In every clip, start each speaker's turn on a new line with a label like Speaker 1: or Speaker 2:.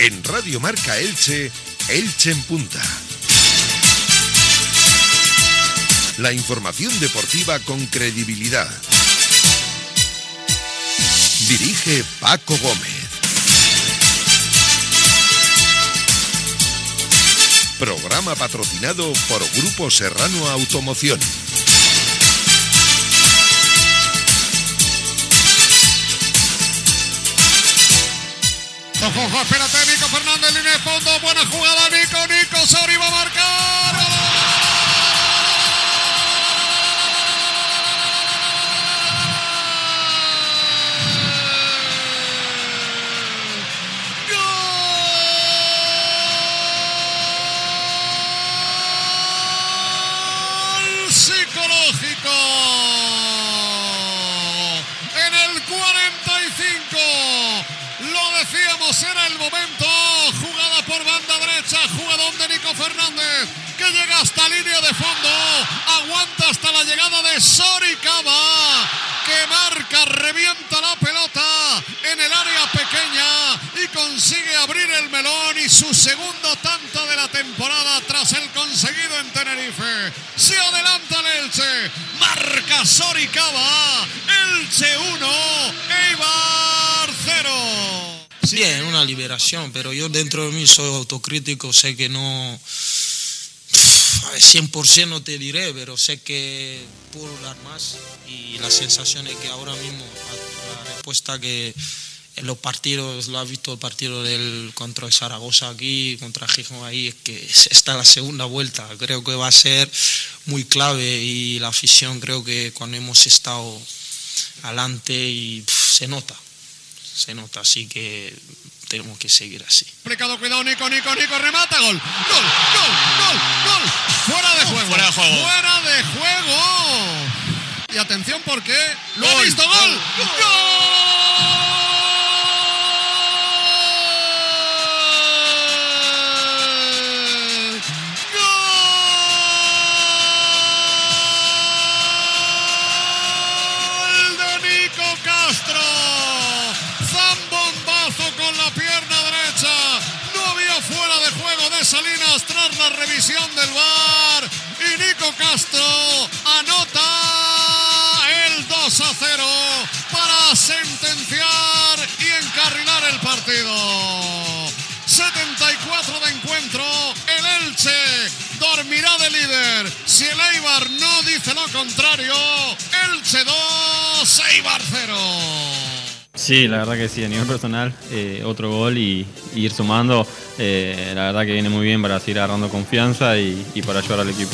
Speaker 1: En Radio Marca Elche, Elche en Punta. La información deportiva con credibilidad. Dirige Paco Gómez. Programa patrocinado por Grupo Serrano Automoción.
Speaker 2: Ojo, espérate, Nico Fernández, línea de fondo, buena jugada, Nico, Sori va a marcar. ¡Gol psicológico! En el 45. Lo decíamos, era el momento. Jugada por banda derecha, jugadón de Nico Fernández, que llega hasta línea de fondo, aguanta hasta la llegada de Soricaba, que marca, revienta la pelota en el área pequeña y consigue abrir el melón, y su segundo tanto de la temporada tras el conseguido en Tenerife. Se adelanta el Elche, marca Soricaba, Elche 1, Eibar 0.
Speaker 3: Bien, una liberación, pero yo dentro de mí soy autocrítico, sé que no, 100% no te diré, pero sé que puedo dar más, y la sensación es que ahora mismo, la respuesta que en los partidos, lo has visto el partido contra el Zaragoza aquí, contra Gijón ahí, es que está la segunda vuelta, creo que va a ser muy clave, y la afición creo que cuando hemos estado adelante y se nota, así que tenemos que seguir así.
Speaker 2: Complicado, cuidado, Nico, remata, gol. Fuera de juego. Y atención porque lo ha visto, gol. Gol de Nico Castro. Zambombazo con la pierna derecha. No había fuera de juego de Salinas tras la revisión del VAR. Y Nico Castro anota el 2-0 para sentenciar y encarrilar el partido. 74 de encuentro. El Elche dormirá de líder si el Eibar no dice lo contrario. Elche 2, Eibar 0.
Speaker 4: Sí, la verdad que sí, a nivel personal, otro gol y ir sumando, la verdad que viene muy bien para seguir agarrando confianza y para ayudar al equipo.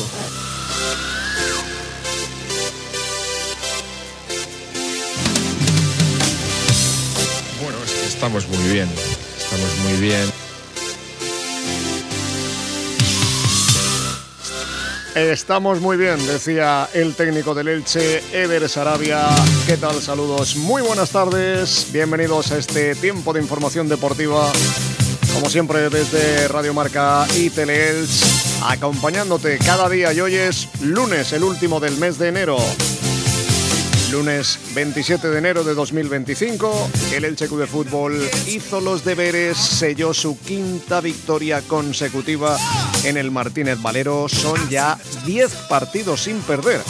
Speaker 5: Bueno, es que estamos muy bien.
Speaker 6: Estamos muy bien, decía el técnico del Elche, Éder Sarabia. ¿Qué tal? Saludos, muy buenas tardes. Bienvenidos a este tiempo de información deportiva. Como siempre, desde Radio Marca y Teleelch, acompañándote cada día. Y hoy es lunes, el último del mes de enero. Lunes 27 de enero de 2025, el Elche Club de Fútbol hizo los deberes, selló su quinta victoria consecutiva en el Martínez Valero. Son ya 10 partidos sin perder.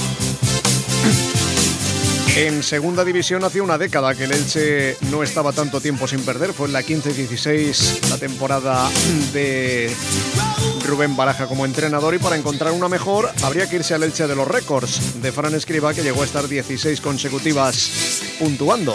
Speaker 6: En segunda división hacía una década que el Elche no estaba tanto tiempo sin perder. Fue en la 15-16, la temporada de Rubén Baraja como entrenador, y para encontrar una mejor habría que irse al Elche de los récords de Fran Escribá, que llegó a estar 16 consecutivas puntuando.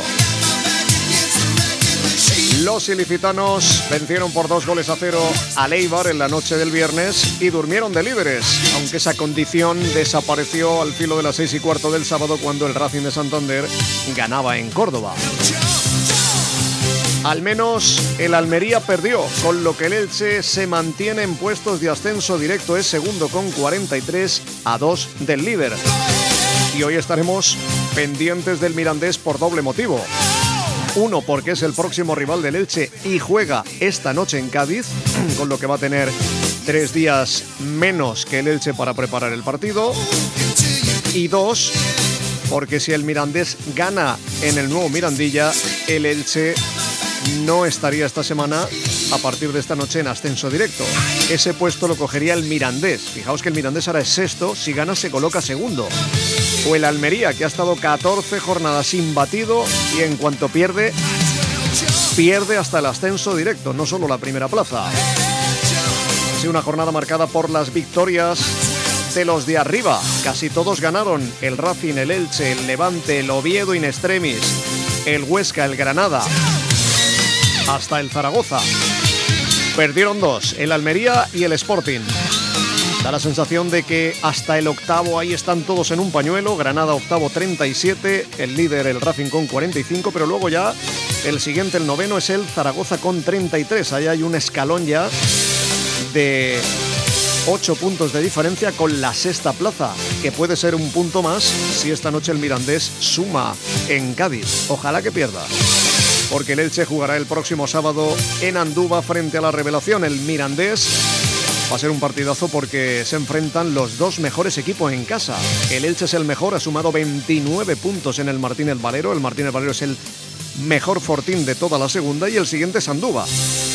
Speaker 6: Los ilicitanos vencieron por 2-0 al Eibar en la noche del viernes y durmieron de líderes, aunque esa condición desapareció al filo de las 6:15 del sábado, cuando el Racing de Santander ganaba en Córdoba. Al menos el Almería perdió, con lo que el Elche se mantiene en puestos de ascenso directo, es segundo con 43 a 2 del líder. Y hoy estaremos pendientes del Mirandés por doble motivo. Uno, porque es el próximo rival del Elche y juega esta noche en Cádiz, con lo que va a tener 3 días menos que el Elche para preparar el partido. Y 2, porque si el Mirandés gana en el nuevo Mirandilla, el Elche no estaría esta semana a partir de esta noche en ascenso directo. Ese puesto lo cogería el Mirandés. Fijaos que el Mirandés ahora es sexto, si gana se coloca segundo. O el Almería, que ha estado 14 jornadas imbatido y en cuanto pierde hasta el ascenso directo, no solo la primera plaza. Ha sido una jornada marcada por las victorias de los de arriba. Casi todos ganaron: el Racing, el Elche, el Levante, el Oviedo in extremis, el Huesca, el Granada, hasta el Zaragoza. Perdieron 2, el Almería y el Sporting. Da la sensación de que hasta el octavo ahí están todos en un pañuelo. Granada octavo 37, el líder el Racing con 45, pero luego ya el siguiente, el noveno, es el Zaragoza con 33. Ahí hay un escalón ya de 8 puntos de diferencia con la sexta plaza, que puede ser un punto más si esta noche el Mirandés suma en Cádiz. Ojalá que pierda, porque el Elche jugará el próximo sábado en Andúba frente a la Revelación. El Mirandés va a ser un partidazo porque se enfrentan los dos mejores equipos en casa. El Elche es el mejor, ha sumado 29 puntos en el Martínez Valero. El Martínez Valero es el mejor fortín de toda la segunda y el siguiente es Andúba.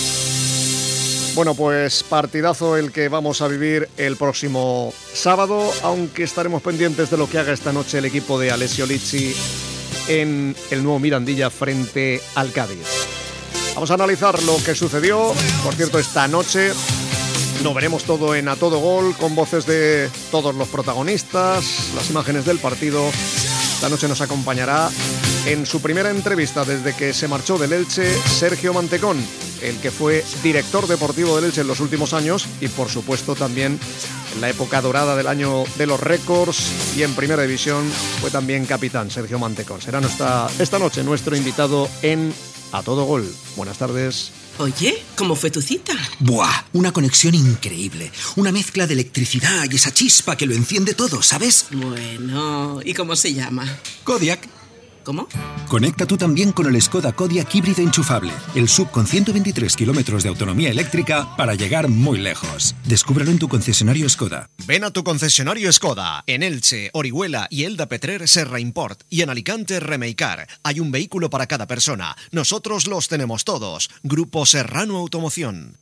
Speaker 6: Bueno, pues partidazo el que vamos a vivir el próximo sábado, aunque estaremos pendientes de lo que haga esta noche el equipo de Alessio Lizzi en el nuevo Mirandilla frente al Cádiz. Vamos a analizar lo que sucedió. Por cierto, esta noche lo veremos todo en A Todo Gol, con voces de todos los protagonistas, las imágenes del partido. Esta noche nos acompañará en su primera entrevista desde que se marchó del Elche Sergio Mantecón, el que fue director deportivo del Elche en los últimos años y por supuesto también en la época dorada del año de los récords, y en Primera División fue también capitán. Sergio Mantecón será esta noche nuestro invitado en A Todo Gol. Buenas tardes.
Speaker 7: Oye, ¿cómo fue tu cita?
Speaker 8: ¡Buah! Una conexión increíble. Una mezcla de electricidad y esa chispa que lo enciende todo, ¿sabes?
Speaker 7: Bueno, ¿y cómo se llama?
Speaker 8: Kodiaq.
Speaker 7: ¿Cómo?
Speaker 9: Conecta tú también con el Skoda Kodiaq híbrido enchufable, el SUV con 123 kilómetros de autonomía eléctrica para llegar muy lejos. Descúbrelo en tu concesionario Skoda.
Speaker 10: Ven a tu concesionario Skoda. En Elche, Orihuela y Elda Petrer, Serra Import. Y en Alicante, Remeicar. Hay un vehículo para cada persona. Nosotros los tenemos todos. Grupo Serrano Automoción.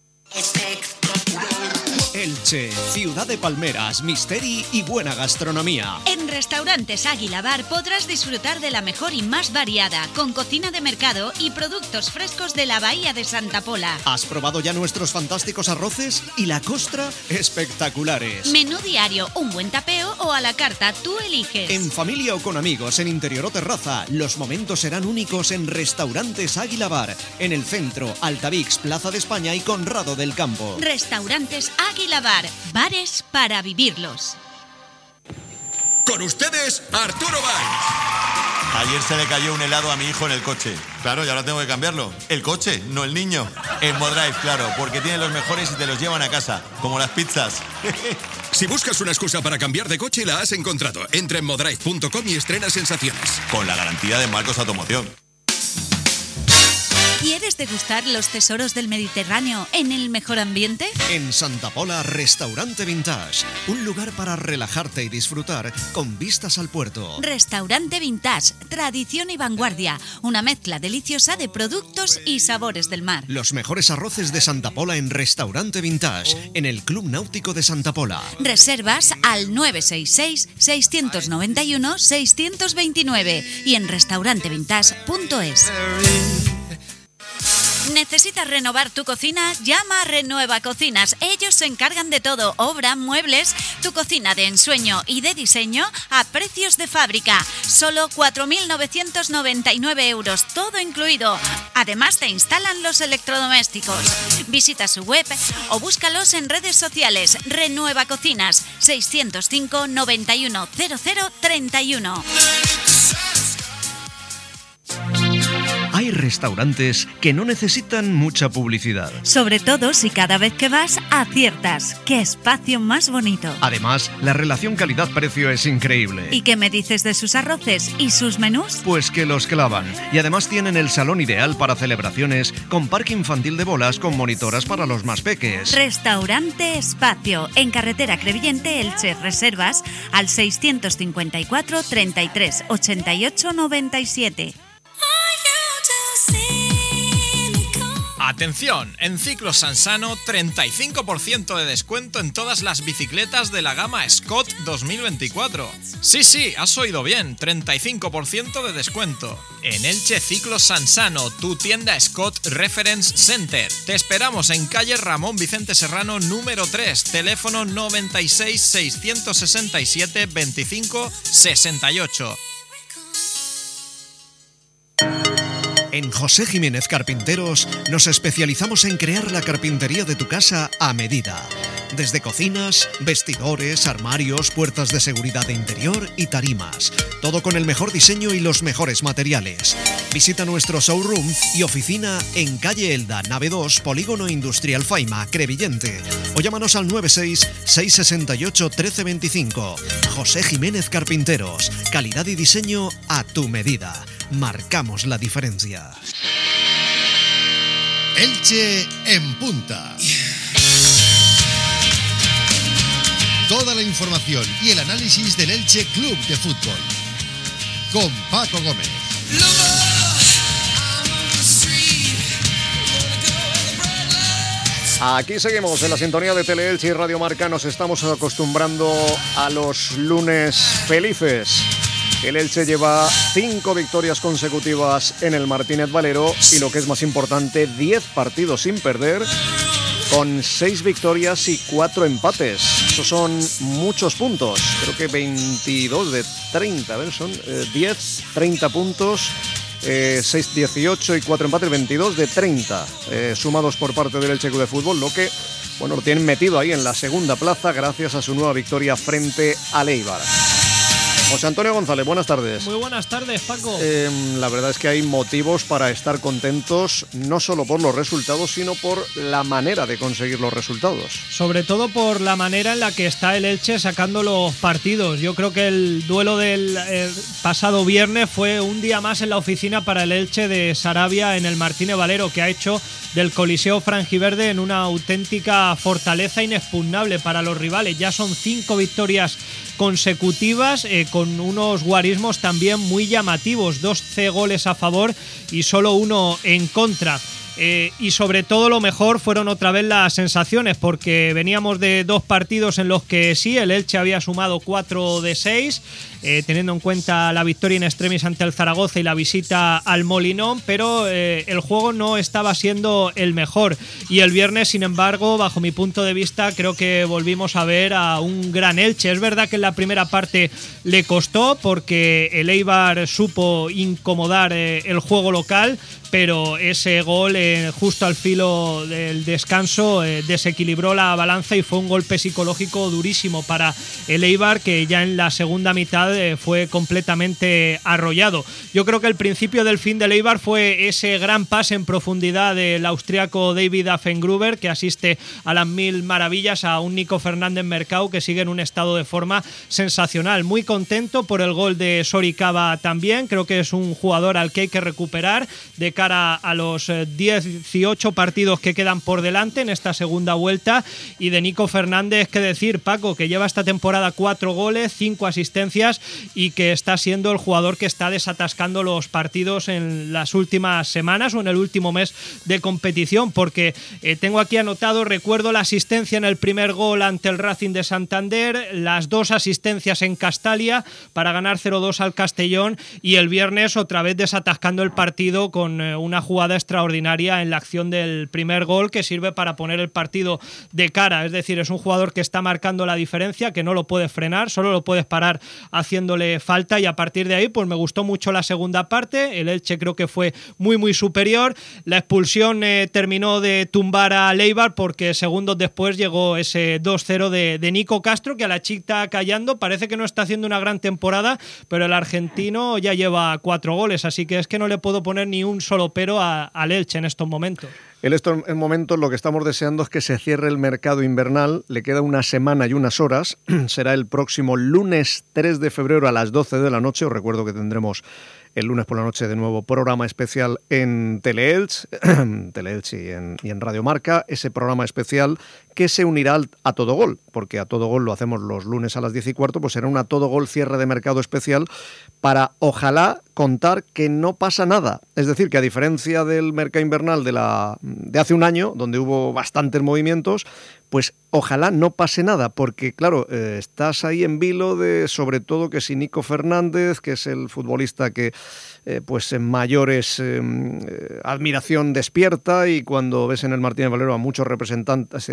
Speaker 10: Elche, ciudad de palmeras, misteri y buena gastronomía.
Speaker 11: En Restaurantes Águila Bar podrás disfrutar de la mejor y más variada, con cocina de mercado y productos frescos de la Bahía de Santa Pola.
Speaker 10: ¿Has probado ya nuestros fantásticos arroces? Y la costra, espectaculares.
Speaker 11: Menú diario, un buen tapeo o a la carta, tú eliges.
Speaker 10: En familia o con amigos, en interior o terraza, los momentos serán únicos en Restaurantes Águila Bar, en el centro, Altavix, Plaza de España y Conrado del Campo.
Speaker 11: Restaurantes Águila Bar, bares para vivirlos.
Speaker 12: Con ustedes, Arturo Valls.
Speaker 13: Ayer se le cayó un helado a mi hijo en el coche. Claro, y ahora tengo que cambiarlo. El coche, no el niño. En Modrive, claro, porque tienen los mejores y te los llevan a casa, como las pizzas.
Speaker 12: Si buscas una excusa para cambiar de coche, la has encontrado. Entra en modrive.com y estrena sensaciones.
Speaker 13: Con la garantía de Marcos Automoción.
Speaker 11: ¿Quieres degustar los tesoros del Mediterráneo en el mejor ambiente?
Speaker 10: En Santa Pola, Restaurante Vintage. Un lugar para relajarte y disfrutar con vistas al puerto.
Speaker 11: Restaurante Vintage, tradición y vanguardia. Una mezcla deliciosa de productos y sabores del mar.
Speaker 10: Los mejores arroces de Santa Pola en Restaurante Vintage, en el Club Náutico de Santa Pola.
Speaker 11: Reservas al 966-691-629 y en restaurantevintage.es. ¿Necesitas renovar tu cocina? Llama a Renueva Cocinas. Ellos se encargan de todo: obra, muebles, tu cocina de ensueño y de diseño a precios de fábrica. Solo 4.999 euros, todo incluido. Además te instalan los electrodomésticos. Visita su web o búscalos en redes sociales. Renueva Cocinas, 605 91 00 31.
Speaker 10: Hay restaurantes que no necesitan mucha publicidad.
Speaker 11: Sobre todo si cada vez que vas aciertas. ¡Qué espacio más bonito!
Speaker 10: Además, la relación calidad-precio es increíble.
Speaker 11: ¿Y qué me dices de sus arroces y sus menús?
Speaker 10: Pues que los clavan. Y además tienen el salón ideal para celebraciones, con parque infantil de bolas con monitoras para los más peques.
Speaker 11: Restaurante Espacio, en carretera Crevillente, Elche. Reservas al 654 33 88 97.
Speaker 10: A
Speaker 14: Atención, en Ciclos Sansano 35% de descuento en todas las bicicletas de la gama Scott 2024. Sí, has oído bien, 35% de descuento. En Elche Ciclos Sansano, tu tienda Scott Reference Center. Te esperamos en calle Ramón Vicente Serrano número 3, teléfono 96 667 25 68.
Speaker 10: En José Jiménez Carpinteros nos especializamos en crear la carpintería de tu casa a medida. Desde cocinas, vestidores, armarios, puertas de seguridad de interior y tarimas. Todo con el mejor diseño y los mejores materiales. Visita nuestro showroom y oficina en calle Elda, nave 2, Polígono Industrial Faima, Crevillente. O llámanos al 96 668 1325. José Jiménez Carpinteros. Calidad y diseño a tu medida. Marcamos la diferencia.
Speaker 2: Elche en punta. Toda la información y el análisis del Elche Club de Fútbol. Con Paco Gómez.
Speaker 6: Aquí seguimos en la sintonía de Teleelche y Radio Marca. Nos estamos acostumbrando a los lunes felices. El Elche lleva 5 victorias consecutivas en el Martínez Valero y, lo que es más importante, 10 partidos sin perder, con 6 victorias y 4 empates. Esos son muchos puntos. Creo que 22 de 30. A ver, son 10, 30 puntos. 6, 18 y 4 empates, 22 de 30 sumados por parte del Elche Club de Fútbol, lo que, bueno, lo tienen metido ahí en la segunda plaza gracias a su nueva victoria frente al Eibar. José Antonio González, buenas tardes.
Speaker 15: Muy buenas tardes, Paco.
Speaker 6: La verdad es que hay motivos para estar contentos, no solo por los resultados, sino por la manera de conseguir los resultados.
Speaker 15: Sobre todo por la manera en la que está el Elche sacando los partidos. Yo creo que el duelo del pasado viernes fue un día más en la oficina para el Elche de Sarabia en el Martínez Valero, que ha hecho del Coliseo Franjiverde en una auténtica fortaleza inexpugnable para los rivales. Ya son 5 victorias consecutivas, con unos guarismos también muy llamativos, 12 goles a favor y solo 1 en contra. Y sobre todo lo mejor fueron otra vez las sensaciones, porque veníamos de 2 partidos en los que sí, el Elche había sumado 4 de 6, teniendo en cuenta la victoria in extremis ante el Zaragoza y la visita al Molinón, pero el juego no estaba siendo el mejor. Y el viernes, sin embargo, bajo mi punto de vista, creo que volvimos a ver a un gran Elche. Es verdad que en la primera parte le costó, porque el Eibar supo incomodar el juego local, pero ese gol justo al filo del descanso desequilibró la balanza y fue un golpe psicológico durísimo para el Eibar, que ya en la segunda mitad fue completamente arrollado. Yo creo que el principio del fin del Eibar fue ese gran pase en profundidad del austriaco David Affengruber, que asiste a las 1000 maravillas a un Nico Fernández Mercado que sigue en un estado de forma sensacional. Muy contento por el gol de Soricaba también. Creo que es un jugador al que hay que recuperar de cara a los 18 partidos que quedan por delante en esta segunda vuelta. Y de Nico Fernández, qué decir, Paco, que lleva esta temporada 4 goles, 5 asistencias y que está siendo el jugador que está desatascando los partidos en las últimas semanas o en el último mes de competición, porque tengo aquí anotado, recuerdo la asistencia en el primer gol ante el Racing de Santander, las 2 asistencias en Castalia para ganar 0-2 al Castellón, y el viernes otra vez desatascando el partido con una jugada extraordinaria en la acción del primer gol, que sirve para poner el partido de cara. Es decir, es un jugador que está marcando la diferencia, que no lo puedes frenar, solo lo puedes parar haciéndole falta, y a partir de ahí pues me gustó mucho la segunda parte. El Elche creo que fue muy superior. La expulsión terminó de tumbar a Eibar, porque segundos después llegó ese 2-0 de Nico Castro, que a la chica callando parece que no está haciendo una gran temporada, pero el argentino ya lleva 4 goles, así que es que no le puedo poner ni un solo pero al Elche en estos momentos.
Speaker 6: En estos momentos lo que estamos deseando es que se cierre el mercado invernal. Le queda una semana y unas horas. Será el próximo lunes 3 de febrero a las 12 de la noche. Os recuerdo que tendremos el lunes por la noche de nuevo programa especial en Teleelch y en Radio Marca, ese programa especial que se unirá a Todo Gol, porque a Todo Gol lo hacemos los lunes a las 10:15, pues será una Todo Gol cierre de mercado especial para, ojalá, contar que no pasa nada. Es decir, que a diferencia del mercado invernal de hace un año, donde hubo bastantes movimientos, pues ojalá no pase nada, porque claro, estás ahí en vilo de, sobre todo, que si Nico Fernández, que es el futbolista que pues en mayores admiración despierta, y cuando ves en el Martínez Valero a muchos representantes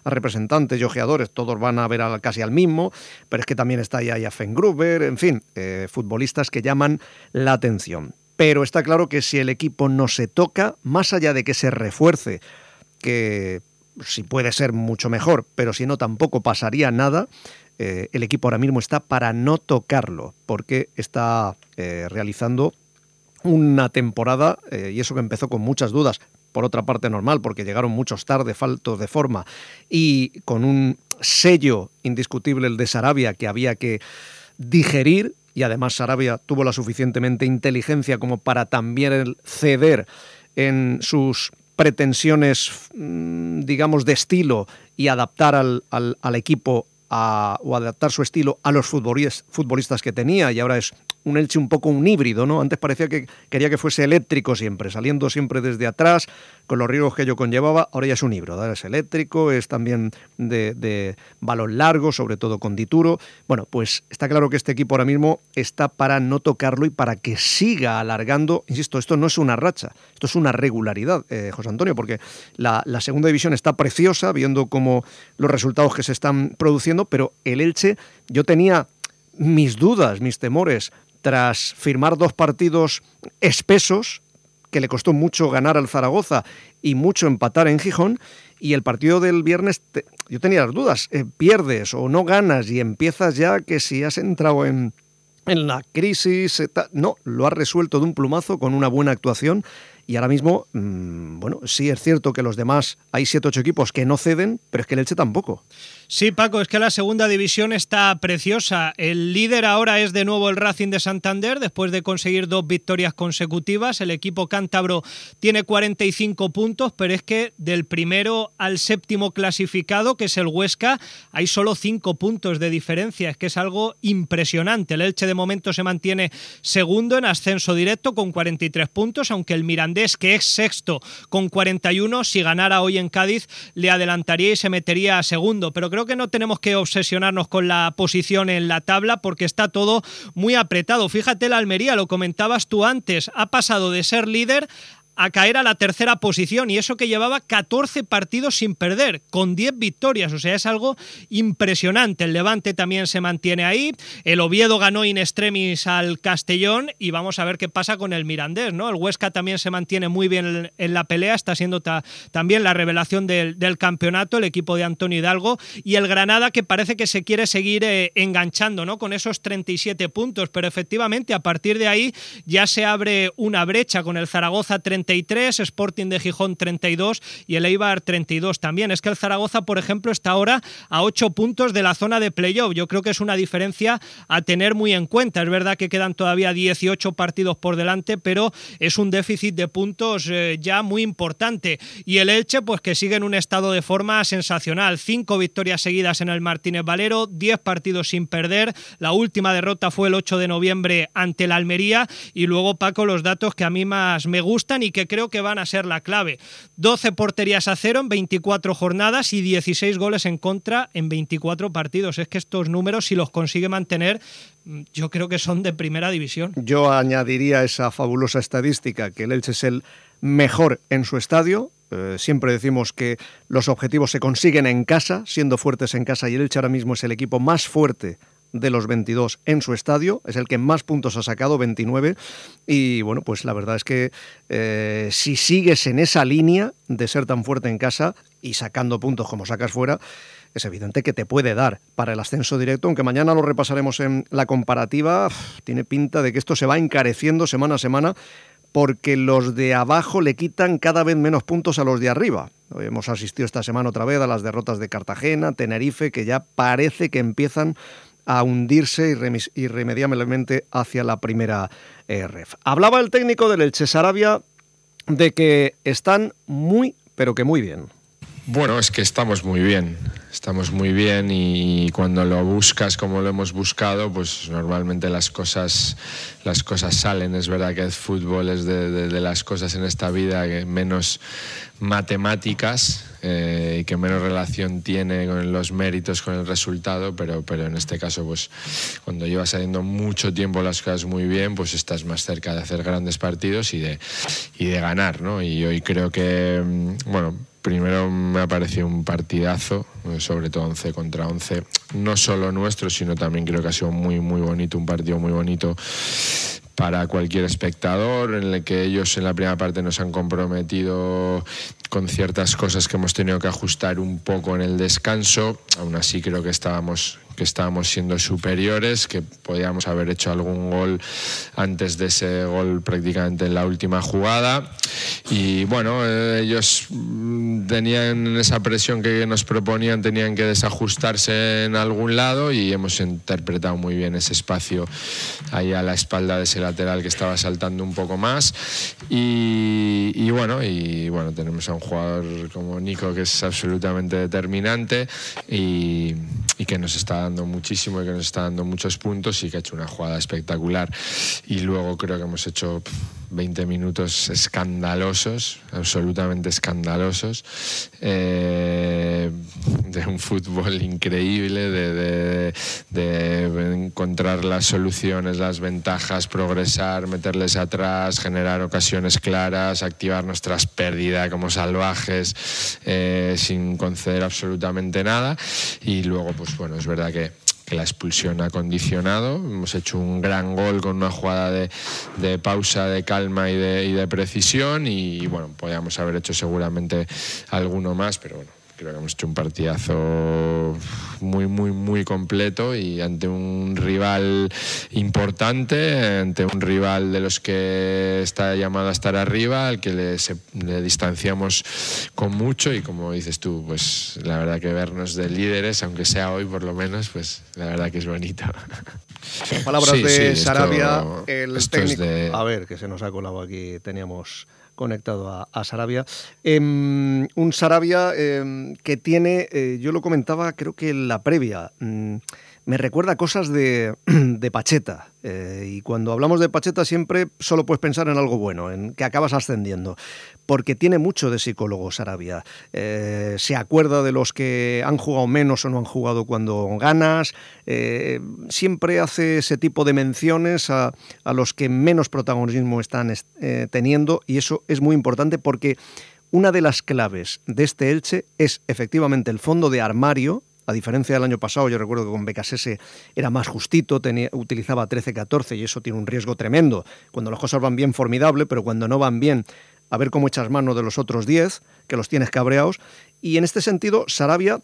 Speaker 6: y ojeadores, todos van a ver casi al mismo, pero es que también está ahí a Fengruber, en fin, futbolistas que llaman la atención. Pero está claro que si el equipo no se toca, más allá de que se refuerce, que si puede ser mucho mejor, pero si no tampoco pasaría nada, el equipo ahora mismo está para no tocarlo, porque está realizando una temporada, y eso que empezó con muchas dudas, por otra parte normal, porque llegaron muchos tarde, faltos de forma, y con un sello indiscutible, el de Sarabia, que había que digerir, y además Sarabia tuvo la suficientemente inteligencia como para también ceder en sus pretensiones, digamos, de estilo, y adaptar al equipo o adaptar su estilo a los futbolistas que tenía, y ahora es un Elche un poco un híbrido, ¿no? Antes parecía que quería que fuese eléctrico siempre, saliendo siempre desde atrás, con los riesgos que ello conllevaba. Ahora ya es un híbrido, ahora es eléctrico, es también de balón largo, sobre todo con Dituro. Bueno, pues está claro que este equipo ahora mismo está para no tocarlo y para que siga alargando. Insisto, esto no es una racha, esto es una regularidad, José Antonio, porque la segunda división está preciosa, viendo cómo los resultados que se están produciendo, pero el Elche, yo tenía mis dudas, mis temores, tras firmar 2 partidos espesos, que le costó mucho ganar al Zaragoza y mucho empatar en Gijón, y el partido del viernes, yo tenía las dudas, pierdes o no ganas y empiezas ya que si has entrado en la crisis, no, lo has resuelto de un plumazo con una buena actuación. Y ahora mismo, bueno, sí es cierto que los demás, hay 7 o 8 equipos que no ceden, pero es que el Elche tampoco.
Speaker 15: Sí, Paco, es que la segunda división está preciosa. El líder ahora es de nuevo el Racing de Santander, después de conseguir 2 victorias consecutivas. El equipo cántabro tiene 45 puntos, pero es que del primero al 7º clasificado, que es el Huesca, hay solo 5 puntos de diferencia. Es que es algo impresionante. El Elche de momento se mantiene segundo en ascenso directo con 43 puntos, aunque el Mirandés, que es sexto con 41, si ganara hoy en Cádiz le adelantaría y se metería a segundo, pero creo que no tenemos que obsesionarnos con la posición en la tabla porque está todo muy apretado. Fíjate, la Almería, lo comentabas tú antes, ha pasado de ser líder a caer a la 3ª posición, y eso que llevaba 14 partidos sin perder, con 10 victorias, o sea, es algo impresionante. El Levante también se mantiene ahí, el Oviedo ganó in extremis al Castellón, y vamos a ver qué pasa con el Mirandés, ¿no? El Huesca también se mantiene muy bien en la pelea, está siendo también la revelación del campeonato, el equipo de Antonio Hidalgo, y el Granada, que parece que se quiere seguir enganchando, ¿no? Con esos 37 puntos, pero efectivamente a partir de ahí ya se abre una brecha, con el Zaragoza 33, Sporting de Gijón 32 y el Eibar 32 también. Es que el Zaragoza, por ejemplo, está ahora a 8 puntos de la zona de playoff. Yo creo que es una diferencia a tener muy en cuenta. Es verdad que quedan todavía 18 partidos por delante, pero es un déficit de puntos ya muy importante. Y el Elche, pues que sigue en un estado de forma sensacional. 5 victorias seguidas en el Martínez Valero, 10 partidos sin perder. La última derrota fue el 8 de noviembre ante la Almería. Y luego, Paco, los datos que a mí más me gustan y que creo que van a ser la clave. 12 porterías a 0 en 24 jornadas y 16 goles en contra en 24 partidos. Es que estos números, si los consigue mantener, yo creo que son de primera división.
Speaker 6: Yo añadiría esa fabulosa estadística, que el Elche es el mejor en su estadio. Siempre decimos que los objetivos se consiguen en casa, siendo fuertes en casa, y el Elche ahora mismo es el equipo más fuerte de los 22 en su estadio, es el que más puntos ha sacado, 29, y bueno, pues la verdad es que si sigues en esa línea de ser tan fuerte en casa y sacando puntos como sacas fuera, es evidente que te puede dar para el ascenso directo, aunque mañana lo repasaremos en la comparativa. Tiene pinta de que esto se va encareciendo semana a semana, porque los de abajo le quitan cada vez menos puntos a los de arriba. Hoy hemos asistido esta semana otra vez a las derrotas de Cartagena, Tenerife, que ya parece que empiezan a hundirse irremediablemente hacia la primera ref. Hablaba el técnico del Elche, Sarabia, de que están muy, pero que muy bien.
Speaker 5: Bueno, es que estamos muy bien y cuando lo buscas como lo hemos buscado, pues normalmente las cosas salen. Es verdad que el fútbol es de las cosas en esta vida que menos matemáticas y que menos relación tiene con los méritos, con el resultado, pero en este caso, pues cuando llevas haciendo mucho tiempo las cosas muy bien, pues estás más cerca de hacer grandes partidos y de ganar, ¿no? Y hoy creo que, bueno, primero me ha parecido un partidazo, sobre todo 11 contra 11, no solo nuestro, sino también creo que ha sido muy, muy bonito, un partido muy bonito para cualquier espectador, en el que ellos en la primera parte nos han comprometido con ciertas cosas que hemos tenido que ajustar un poco en el descanso. Aún así creo que estábamos siendo superiores, que podíamos haber hecho algún gol antes de ese gol prácticamente en la última jugada. Y bueno, ellos tenían esa presión que nos proponían, tenían que desajustarse en algún lado y hemos interpretado muy bien ese espacio ahí a la espalda de ese lateral que estaba saltando un poco más. Y bueno, tenemos a un jugador como Nico que es absolutamente determinante y que nos está dando muchísimo y que nos está dando muchos puntos y que ha hecho una jugada espectacular. Y luego creo que hemos hecho 20 minutos escandalosos, absolutamente escandalosos, de un fútbol increíble, de encontrar las soluciones, las ventajas, progresar, meterles atrás, generar ocasiones claras, activar nuestras pérdidas como salvajes, sin conceder absolutamente nada. Y luego, pues bueno, es verdad que la expulsión ha condicionado. Hemos hecho un gran gol con una jugada de pausa, de calma y de precisión y bueno, podíamos haber hecho seguramente alguno más, pero bueno, creo que hemos hecho un partidazo muy, muy, muy completo y ante un rival importante, ante un rival de los que está llamado a estar arriba, al que le distanciamos con mucho y como dices tú, pues la verdad que vernos de líderes, aunque sea hoy por lo menos, pues la verdad que es bonito.
Speaker 6: Son palabras de Sarabia, el técnico.
Speaker 5: A
Speaker 6: ver, que se nos ha colado aquí, teníamos conectado a Sarabia. Un Sarabia que tiene, yo lo comentaba creo que en la previa, me recuerda cosas de Pacheta. Y cuando hablamos de Pacheta siempre solo puedes pensar en algo bueno, en que acabas ascendiendo. Porque tiene mucho de psicólogo Sarabia. Se acuerda de los que han jugado menos o no han jugado cuando ganas. Siempre hace ese tipo de menciones a los que menos protagonismo están teniendo. Y eso es muy importante porque una de las claves de este Elche es efectivamente el fondo de armario. A diferencia del año pasado, yo recuerdo que con Becasese era más justito, utilizaba 13-14 y eso tiene un riesgo tremendo. Cuando las cosas van bien, formidable, pero cuando no van bien, a ver cómo echas mano de los otros 10, que los tienes cabreados. Y en este sentido, Sarabia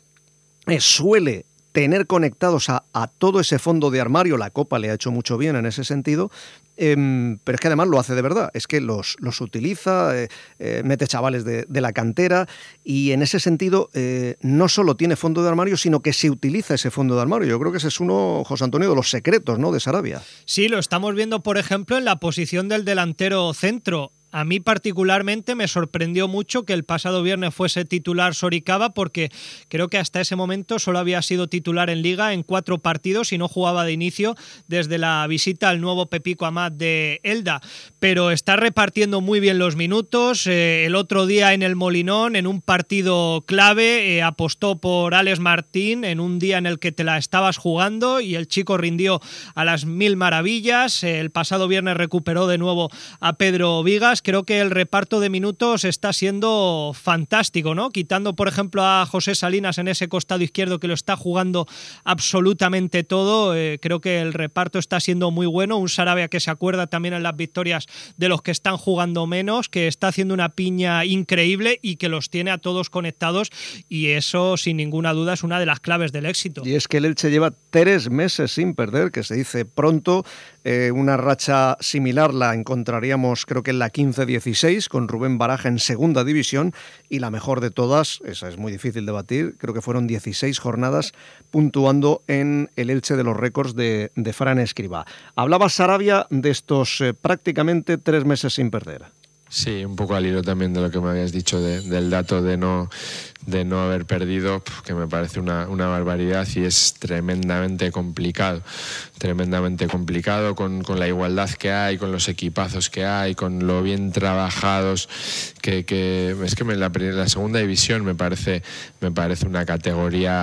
Speaker 6: suele tener conectados a todo ese fondo de armario. La Copa le ha hecho mucho bien en ese sentido, pero es que además lo hace de verdad, es que los utiliza, mete chavales de la cantera y en ese sentido no solo tiene fondo de armario, sino que se utiliza ese fondo de armario. Yo creo que ese es uno, José Antonio, de los secretos, ¿no?, de Sarabia.
Speaker 15: Sí, lo estamos viendo, por ejemplo, en la posición del delantero centro. A mí particularmente me sorprendió mucho que el pasado viernes fuese titular Soricaba porque creo que hasta ese momento solo había sido titular en Liga en 4 partidos y no jugaba de inicio desde la visita al nuevo Pepico Amat de Elda. Pero está repartiendo muy bien los minutos. El otro día en el Molinón, en un partido clave, apostó por Alex Martín en un día en el que te la estabas jugando y el chico rindió a las 1000 maravillas. El pasado viernes recuperó de nuevo a Pedro Vigas. Creo que el reparto de minutos está siendo fantástico, ¿no? Quitando, por ejemplo, a José Salinas en ese costado izquierdo que lo está jugando absolutamente todo, creo que el reparto está siendo muy bueno. Un Sarabia que se acuerda también en las victorias de los que están jugando menos, que está haciendo una piña increíble y que los tiene a todos conectados y eso, sin ninguna duda, es una de las claves del éxito.
Speaker 6: Y es que el Elche lleva 3 meses sin perder, que se dice pronto. Una racha similar la encontraríamos creo que en la 15 15-16 con Rubén Baraja en segunda división, y la mejor de todas, esa es muy difícil de batir, creo que fueron 16 jornadas puntuando en el Elche de los récords de Fran Escribá. Hablaba Sarabia de estos prácticamente 3 meses sin perder.
Speaker 5: Sí, un poco al hilo también de lo que me habías dicho del dato de no haber perdido, que me parece una barbaridad, y es tremendamente complicado con la igualdad que hay, con los equipazos que hay, con lo bien trabajados, que es que la segunda división me parece una categoría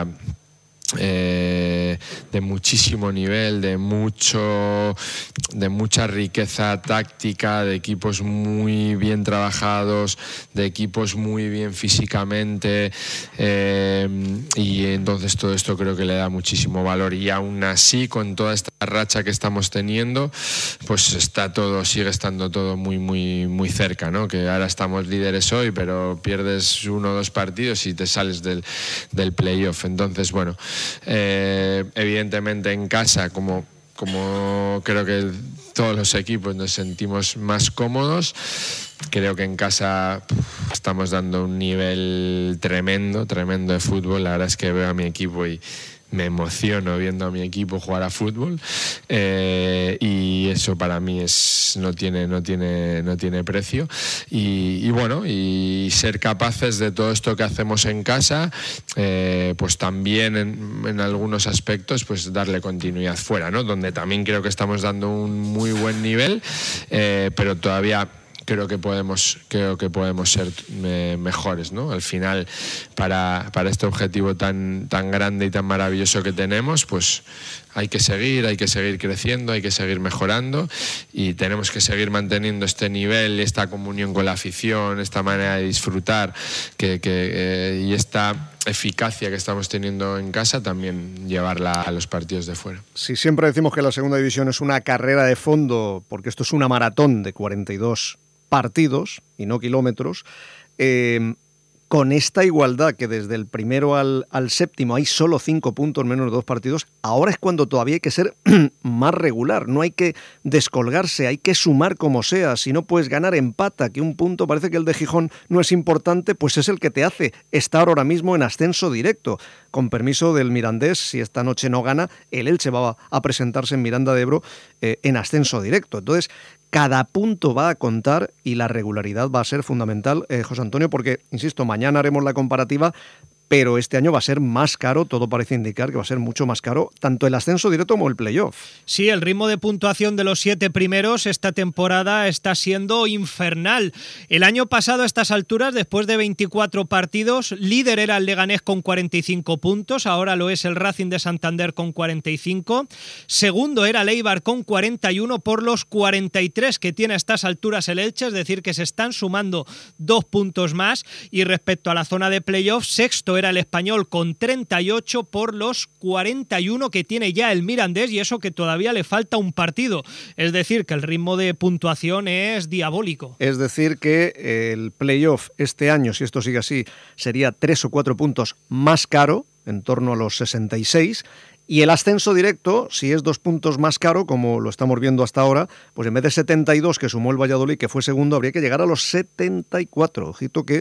Speaker 5: de muchísimo nivel, de mucha riqueza táctica, de equipos muy bien trabajados, de equipos muy bien físicamente, y entonces todo esto creo que le da muchísimo valor, y aún así con toda esta racha que estamos teniendo, pues sigue estando todo muy muy muy cerca, ¿no? Que ahora estamos líderes hoy, pero pierdes 1 o 2 partidos y te sales del playoff. Entonces, bueno, evidentemente en casa, como creo que todos los equipos nos sentimos más cómodos, creo que en casa estamos dando un nivel tremendo de fútbol. La verdad es que veo a mi equipo y me emociono viendo a mi equipo jugar a fútbol, y eso para mí no tiene precio, y bueno, y ser capaces de todo esto que hacemos en casa, pues también en algunos aspectos pues darle continuidad fuera, ¿no? Donde también creo que estamos dando un muy buen nivel, pero todavía creo que podemos ser mejores, ¿no? Al final, para este objetivo tan grande y tan maravilloso que tenemos, pues hay que seguir creciendo, hay que seguir mejorando, y tenemos que seguir manteniendo este nivel, esta comunión con la afición, esta manera de disfrutar y esta eficacia que estamos teniendo en casa, también llevarla a los partidos de fuera.
Speaker 6: Si siempre decimos que la segunda división es una carrera de fondo, porque esto es una maratón de 42 partidos y no kilómetros, con esta igualdad que desde el primero al séptimo hay solo 5 puntos menos de 2 partidos, ahora es cuando todavía hay que ser más regular, no hay que descolgarse, hay que sumar como sea. Si no puedes ganar, empata, que un punto, parece que el de Gijón no es importante, pues es el que te hace estar ahora mismo en ascenso directo. Con permiso del Mirandés, si esta noche no gana, el Elche va a presentarse en Miranda de Ebro en ascenso directo. Entonces, cada punto va a contar y la regularidad va a ser fundamental, José Antonio, porque, insisto, mañana haremos la comparativa, pero este año va a ser más caro, todo parece indicar que va a ser mucho más caro, tanto el ascenso directo como el playoff.
Speaker 15: Sí, el ritmo de puntuación de los 7 primeros esta temporada está siendo infernal. El año pasado a estas alturas, después de 24 partidos, líder era el Leganés con 45 puntos, ahora lo es el Racing de Santander con 45, segundo era el Eibar con 41 por los 43 que tiene a estas alturas el Elche, es decir, que se están sumando 2 puntos más, y respecto a la zona de playoff, sexto era el Español con 38 por los 41 que tiene ya el Mirandés, y eso que todavía le falta un partido. Es decir, que el ritmo de puntuación es diabólico.
Speaker 6: Es decir, que el playoff este año, si esto sigue así, sería 3 o 4 puntos más caro, en torno a los 66, y el ascenso directo, si es 2 puntos más caro, como lo estamos viendo hasta ahora, pues en vez de 72 que sumó el Valladolid, que fue segundo, habría que llegar a los 74. Ojito que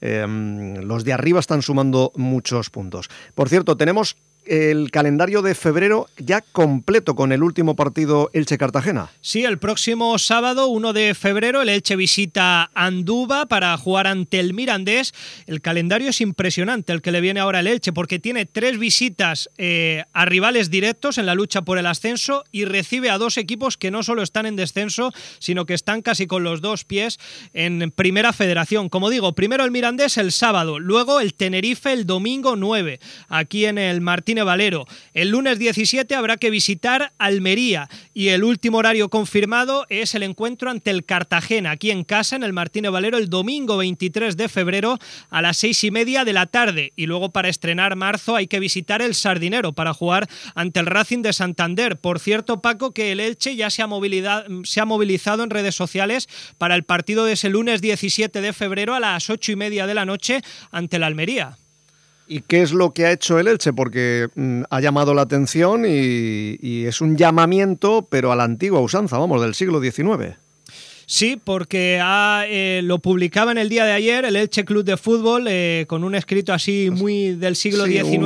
Speaker 6: los de arriba están sumando muchos puntos. Por cierto, tenemos el calendario de febrero ya completo con el último partido Elche-Cartagena.
Speaker 15: Sí, el próximo sábado, 1 de febrero, el Elche visita Andúba para jugar ante el Mirandés. El calendario es impresionante el que le viene ahora al Elche, porque tiene 3 visitas a rivales directos en la lucha por el ascenso, y recibe a 2 equipos que no solo están en descenso, sino que están casi con los 2 pies en Primera Federación. Como digo, primero el Mirandés el sábado, luego el Tenerife el domingo 9, aquí en el Martínez Valero. El lunes 17 habrá que visitar Almería, y el último horario confirmado es el encuentro ante el Cartagena, aquí en casa, en el Martínez Valero, el domingo 23 de febrero a las 6:30 de la tarde. Y luego, para estrenar marzo, hay que visitar el Sardinero para jugar ante el Racing de Santander. Por cierto, Paco, que el Elche ya se ha movilizado en redes sociales para el partido de ese lunes 17 de febrero a las 8:30 de la noche ante el Almería.
Speaker 6: ¿Y qué es lo que ha hecho el Elche? Porque ha llamado la atención y es un llamamiento, pero a la antigua usanza, vamos, del siglo XIX.
Speaker 15: Sí, porque lo publicaba en el día de ayer el Elche Club de Fútbol con un escrito así muy del siglo XIX.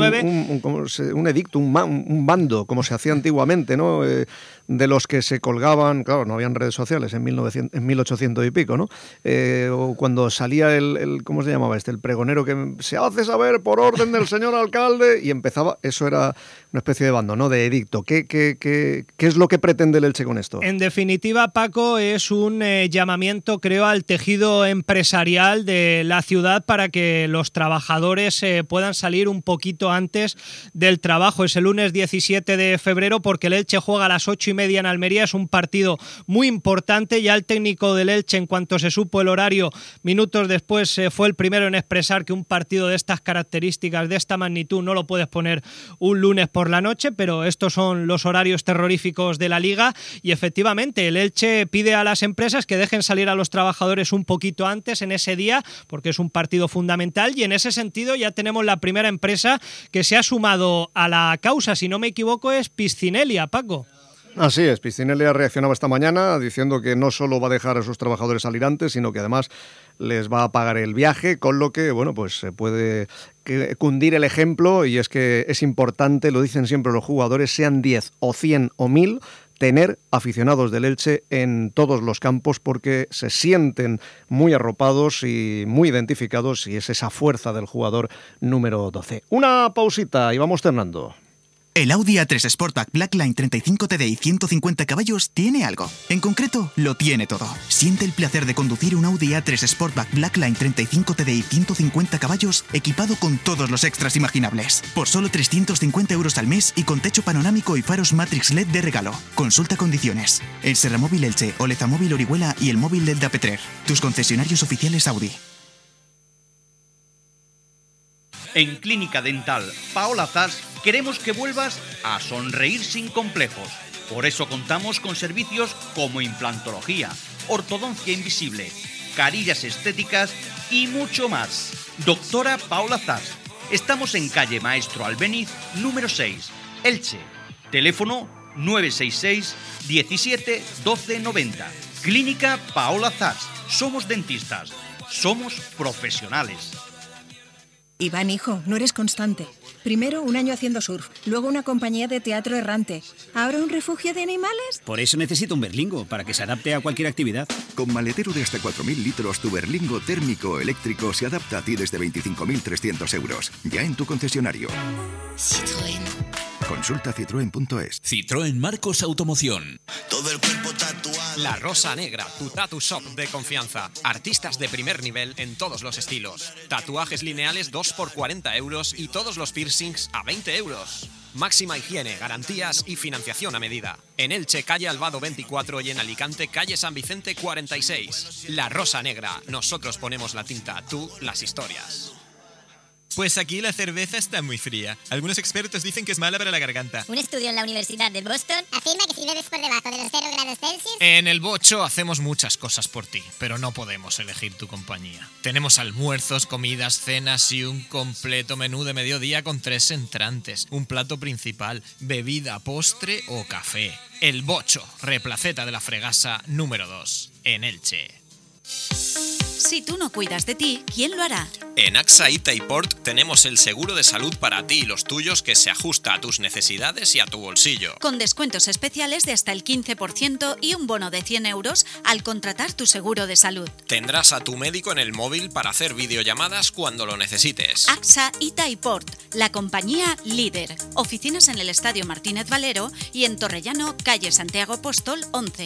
Speaker 6: Un edicto, un bando, como se hacía antiguamente, ¿no? De los que se colgaban, claro, no habían redes sociales en 1800 y pico, ¿no? O cuando salía el ¿cómo se llamaba este? El pregonero que se hace saber por orden del señor alcalde, y empezaba, eso era una especie de bando, ¿no? De edicto. ¿Qué es lo que pretende el Elche con esto?
Speaker 15: En definitiva, Paco, es un llamamiento, creo, al tejido empresarial de la ciudad para que los trabajadores puedan salir un poquito antes del trabajo. Es el lunes 17 de febrero porque el Elche juega a las 8:30 en Almería. Es un partido muy importante. Ya el técnico del Elche, en cuanto se supo el horario, minutos después fue el primero en expresar que un partido de estas características, de esta magnitud, no lo puedes poner un lunes por la noche, pero estos son los horarios terroríficos de la Liga. Y efectivamente, el Elche pide a las empresas que dejen salir a los trabajadores un poquito antes en ese día, porque es un partido fundamental, y en ese sentido ya tenemos la primera empresa que se ha sumado a la causa. Si no me equivoco, es Piscinelia, Paco.
Speaker 6: Así es, Piscinelia reaccionaba esta mañana diciendo que no solo va a dejar a sus trabajadores salir antes, sino que además les va a pagar el viaje, con lo que, bueno, pues se puede cundir el ejemplo, y es que es importante, lo dicen siempre los jugadores, sean 10 o 100 o 1000, tener aficionados del Elche en todos los campos, porque se sienten muy arropados y muy identificados, y es esa fuerza del jugador número 12. Una pausita y vamos terminando.
Speaker 16: El Audi A3 Sportback Blackline 35 TDI 150 caballos tiene algo. En concreto, lo tiene todo. Siente el placer de conducir un Audi A3 Sportback Blackline 35 TDI 150 caballos equipado con todos los extras imaginables. Por solo 350 € al mes y con techo panorámico y faros Matrix LED de regalo. Consulta condiciones. El Serramóvil Elche, Olezamóvil Orihuela y el móvil del Dapetrer. Tus concesionarios oficiales Audi.
Speaker 17: En Clínica Dental Paola Zas queremos que vuelvas a sonreír sin complejos. Por eso contamos con servicios como implantología, ortodoncia invisible, carillas estéticas y mucho más. Doctora Paola Zas. Estamos en calle Maestro Albéniz, número 6, Elche. Teléfono 966 17 12 90. Clínica Paola Zas. Somos dentistas. Somos profesionales.
Speaker 18: Iván, hijo, no eres constante. Primero un año haciendo surf, luego una compañía de teatro errante, ahora un refugio de animales.
Speaker 19: Por eso necesito un Berlingo, para que se adapte a cualquier actividad.
Speaker 20: Con maletero de hasta 4.000 litros, tu Berlingo térmico eléctrico se adapta a ti desde 25.300 €. Ya en tu concesionario.
Speaker 21: Citroën.
Speaker 20: Consulta citroen.es.
Speaker 21: Citroën Marcos Automoción.
Speaker 22: Todo el cuerpo tatuado.
Speaker 14: La Rosa Negra, tu tattoo shop de confianza. Artistas de primer nivel en todos los estilos. Tatuajes lineales 2 por 40 € y todos los piercings a 20 €. Máxima higiene, garantías y financiación a medida. En Elche, calle Albado 24 y en Alicante, calle San Vicente 46. La Rosa Negra. Nosotros ponemos la tinta, tú las historias.
Speaker 23: Pues aquí la cerveza está muy fría. Algunos expertos dicen que es mala para la garganta.
Speaker 24: Un estudio en la Universidad de Boston afirma que si bebes por debajo de los 0 grados Celsius...
Speaker 14: En el Bocho hacemos muchas cosas por ti, pero no podemos elegir tu compañía. Tenemos almuerzos, comidas, cenas y un completo menú de mediodía con 3 entrantes, un plato principal, bebida, postre o café. El Bocho, Replaceta de la Fregasa, número 2, en Elche.
Speaker 11: Si tú no cuidas de ti, ¿quién lo hará?
Speaker 25: En AXA Itaiport tenemos el seguro de salud para ti y los tuyos que se ajusta a tus necesidades y a tu bolsillo.
Speaker 11: Con descuentos especiales de hasta el 15% y un bono de 100 € al contratar tu seguro de salud.
Speaker 25: Tendrás a tu médico en el móvil para hacer videollamadas cuando lo necesites.
Speaker 11: AXA Itaiport, la compañía líder. Oficinas en el Estadio Martínez Valero y en Torrellano, calle Santiago Apóstol 11.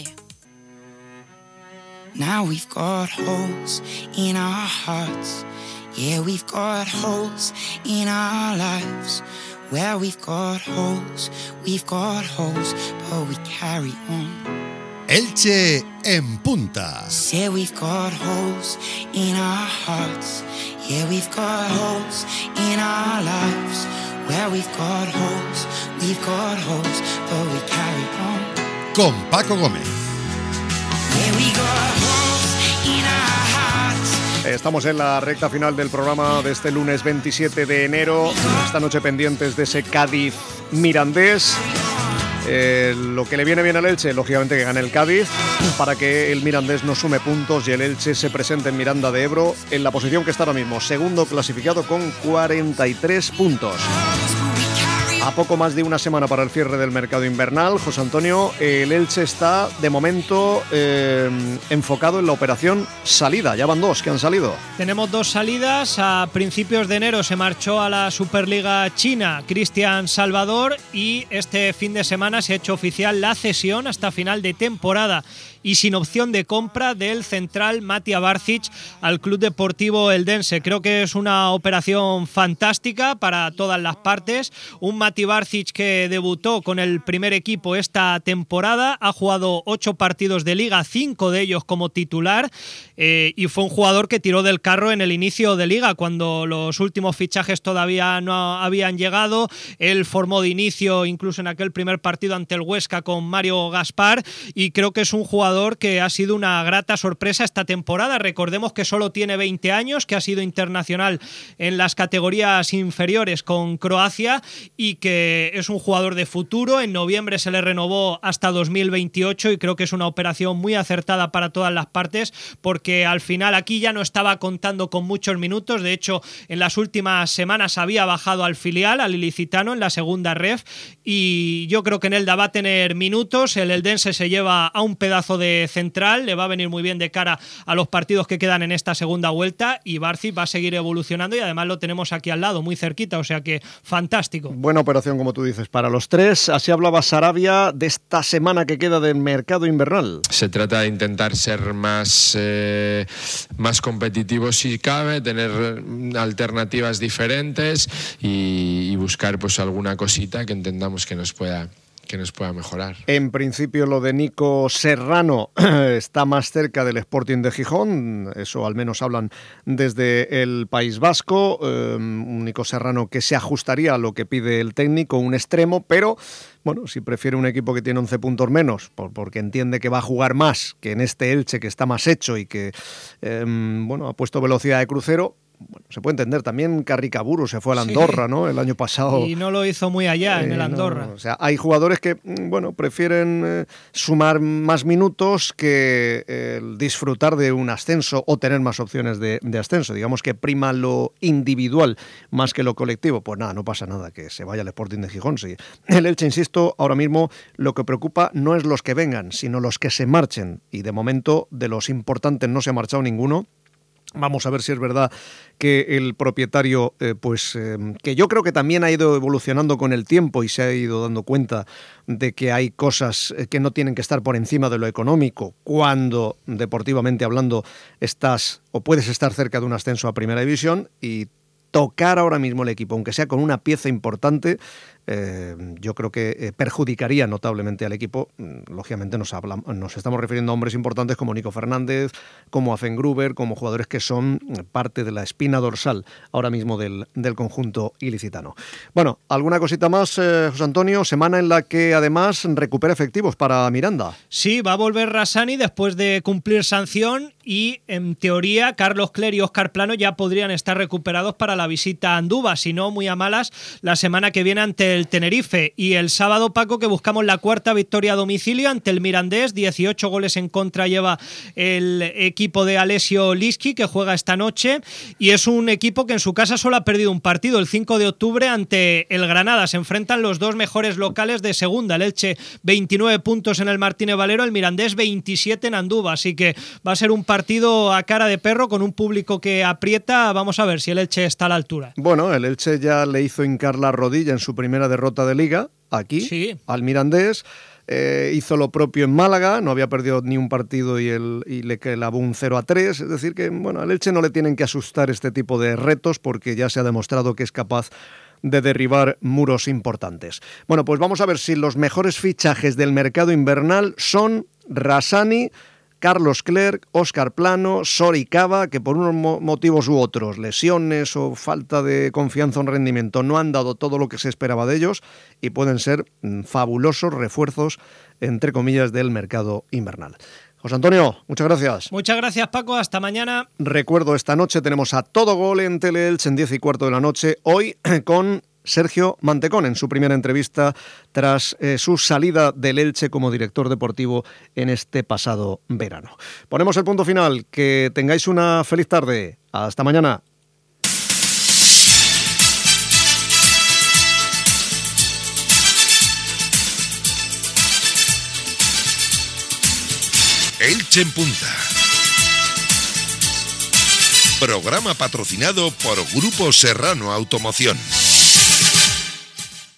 Speaker 26: Now we've got holes in our hearts. Yeah, we've got holes in our lives. Where we've got holes, but we carry on.
Speaker 2: Elche en punta.
Speaker 26: Yeah, we've got holes in our hearts. Yeah, we've got holes in our lives. Where we've got holes, but we carry on.
Speaker 2: Con Paco Gómez.
Speaker 6: Estamos en la recta final del programa de este lunes 27 de enero. Esta noche pendientes de ese Cádiz Mirandés. Lo que le viene bien al Elche, lógicamente que gane el Cádiz, para que el Mirandés no sume puntos y el Elche se presente en Miranda de Ebro en la posición que está ahora mismo, segundo clasificado con 43 puntos. A poco más de una semana para el cierre del mercado invernal, José Antonio, el Elche está de momento enfocado en la operación salida. Ya van 2 que han salido.
Speaker 15: Tenemos 2 salidas. A principios de enero se marchó a la Superliga China Cristian Salvador y este fin de semana se ha hecho oficial la cesión hasta final de temporada y sin opción de compra del central Matija Barcic al Club Deportivo Eldense. Creo que es una operación fantástica para todas las partes. Un Matija Barcic que debutó con el primer equipo esta temporada, ha jugado 8 partidos de Liga, 5 de ellos como titular, y fue un jugador que tiró del carro en el inicio de Liga, cuando los últimos fichajes todavía no habían llegado. Él formó de inicio incluso en aquel primer partido ante el Huesca con Mario Gaspar, y creo que es un jugador que ha sido una grata sorpresa esta temporada. Recordemos que solo tiene 20 años, que ha sido internacional en las categorías inferiores con Croacia y que es un jugador de futuro. En noviembre se le renovó hasta 2028 y creo que es una operación muy acertada para todas las partes, porque al final aquí ya no estaba contando con muchos minutos. De hecho, en las últimas semanas había bajado al filial, al ilicitano, en la segunda ref, y yo creo que en Elda va a tener minutos. El Eldense se lleva a un pedazo de central, le va a venir muy bien de cara a los partidos que quedan en esta segunda vuelta, y Barcic va a seguir evolucionando y además lo tenemos aquí al lado, muy cerquita, o sea que fantástico.
Speaker 6: Buena operación, como tú dices, para los 3. Así hablaba Sarabia de esta semana que queda del mercado invernal.
Speaker 5: Se trata de intentar ser más competitivos si cabe, tener alternativas diferentes y buscar pues alguna cosita que entendamos que nos pueda mejorar.
Speaker 6: En principio lo de Nico Serrano está más cerca del Sporting de Gijón, eso al menos hablan desde el País Vasco. Un Nico Serrano que se ajustaría a lo que pide el técnico, un extremo, pero bueno, si prefiere un equipo que tiene 11 puntos menos, porque entiende que va a jugar más que en este Elche, que está más hecho y que ha puesto velocidad de crucero. Bueno, se puede entender. También Carricaburu se fue al Andorra, sí, ¿no? El año pasado.
Speaker 15: Y no lo hizo muy allá en el Andorra.
Speaker 6: No. O sea, hay jugadores que, prefieren sumar más minutos que disfrutar de un ascenso o tener más opciones de ascenso. Digamos que prima lo individual más que lo colectivo. Pues nada, no pasa nada que se vaya al Sporting de Gijón. Sí. El Elche, insisto, ahora mismo lo que preocupa no es los que vengan, sino los que se marchen. Y de momento, de los importantes no se ha marchado ninguno. Vamos a ver si es verdad que el propietario, que yo creo que también ha ido evolucionando con el tiempo y se ha ido dando cuenta de que hay cosas que no tienen que estar por encima de lo económico cuando, deportivamente hablando, estás o puedes estar cerca de un ascenso a Primera División, y tocar ahora mismo el equipo, aunque sea con una pieza importante, yo creo que perjudicaría notablemente al equipo. Lógicamente nos estamos refiriendo a hombres importantes como Nico Fernández, como Afengruber, como jugadores que son parte de la espina dorsal ahora mismo del conjunto ilicitano. Bueno, ¿alguna cosita más, José Antonio? Semana en la que además recupera efectivos para Miranda.
Speaker 15: Sí, va a volver Rassani después de cumplir sanción y en teoría Carlos Cler y Óscar Plano ya podrían estar recuperados para la visita a Andúba, si no muy a malas la semana que viene ante el Tenerife. Y el sábado, Paco, que buscamos la 4ª victoria a domicilio ante el Mirandés. 18 goles en contra lleva el equipo de Alessio Liski, que juega esta noche, y es un equipo que en su casa solo ha perdido un partido, el 5 de octubre ante el Granada. Se enfrentan los dos mejores locales de segunda, el Elche 29 puntos en el Martínez Valero, el Mirandés 27 en Andúba, así que va a ser un partido a cara de perro con un público que aprieta. Vamos a ver si el Elche está a la altura.
Speaker 6: Bueno, el Elche ya le hizo hincar la rodilla en su primera derrota de Liga, aquí, sí, al Mirandés. Hizo lo propio en Málaga, no había perdido ni un partido y le clavó un 0-3. Es decir que, al Elche no le tienen que asustar este tipo de retos, porque ya se ha demostrado que es capaz de derribar muros importantes. Bueno, pues vamos a ver si los mejores fichajes del mercado invernal son Rassani, Carlos Clerc, Óscar Plano, Sori Cava, que por unos motivos u otros, lesiones o falta de confianza en rendimiento, no han dado todo lo que se esperaba de ellos y pueden ser fabulosos refuerzos, entre comillas, del mercado invernal. José Antonio, muchas gracias.
Speaker 15: Muchas gracias, Paco. Hasta mañana.
Speaker 6: Recuerdo, esta noche tenemos a Todo Gol en Teleelch en 10:15 de la noche, hoy con Sergio Mantecón en su primera entrevista tras su salida del Elche como director deportivo en este pasado verano. Ponemos el punto final. Que tengáis una feliz tarde. Hasta mañana.
Speaker 1: Elche en Punta. Programa patrocinado por Grupo Serrano Automoción.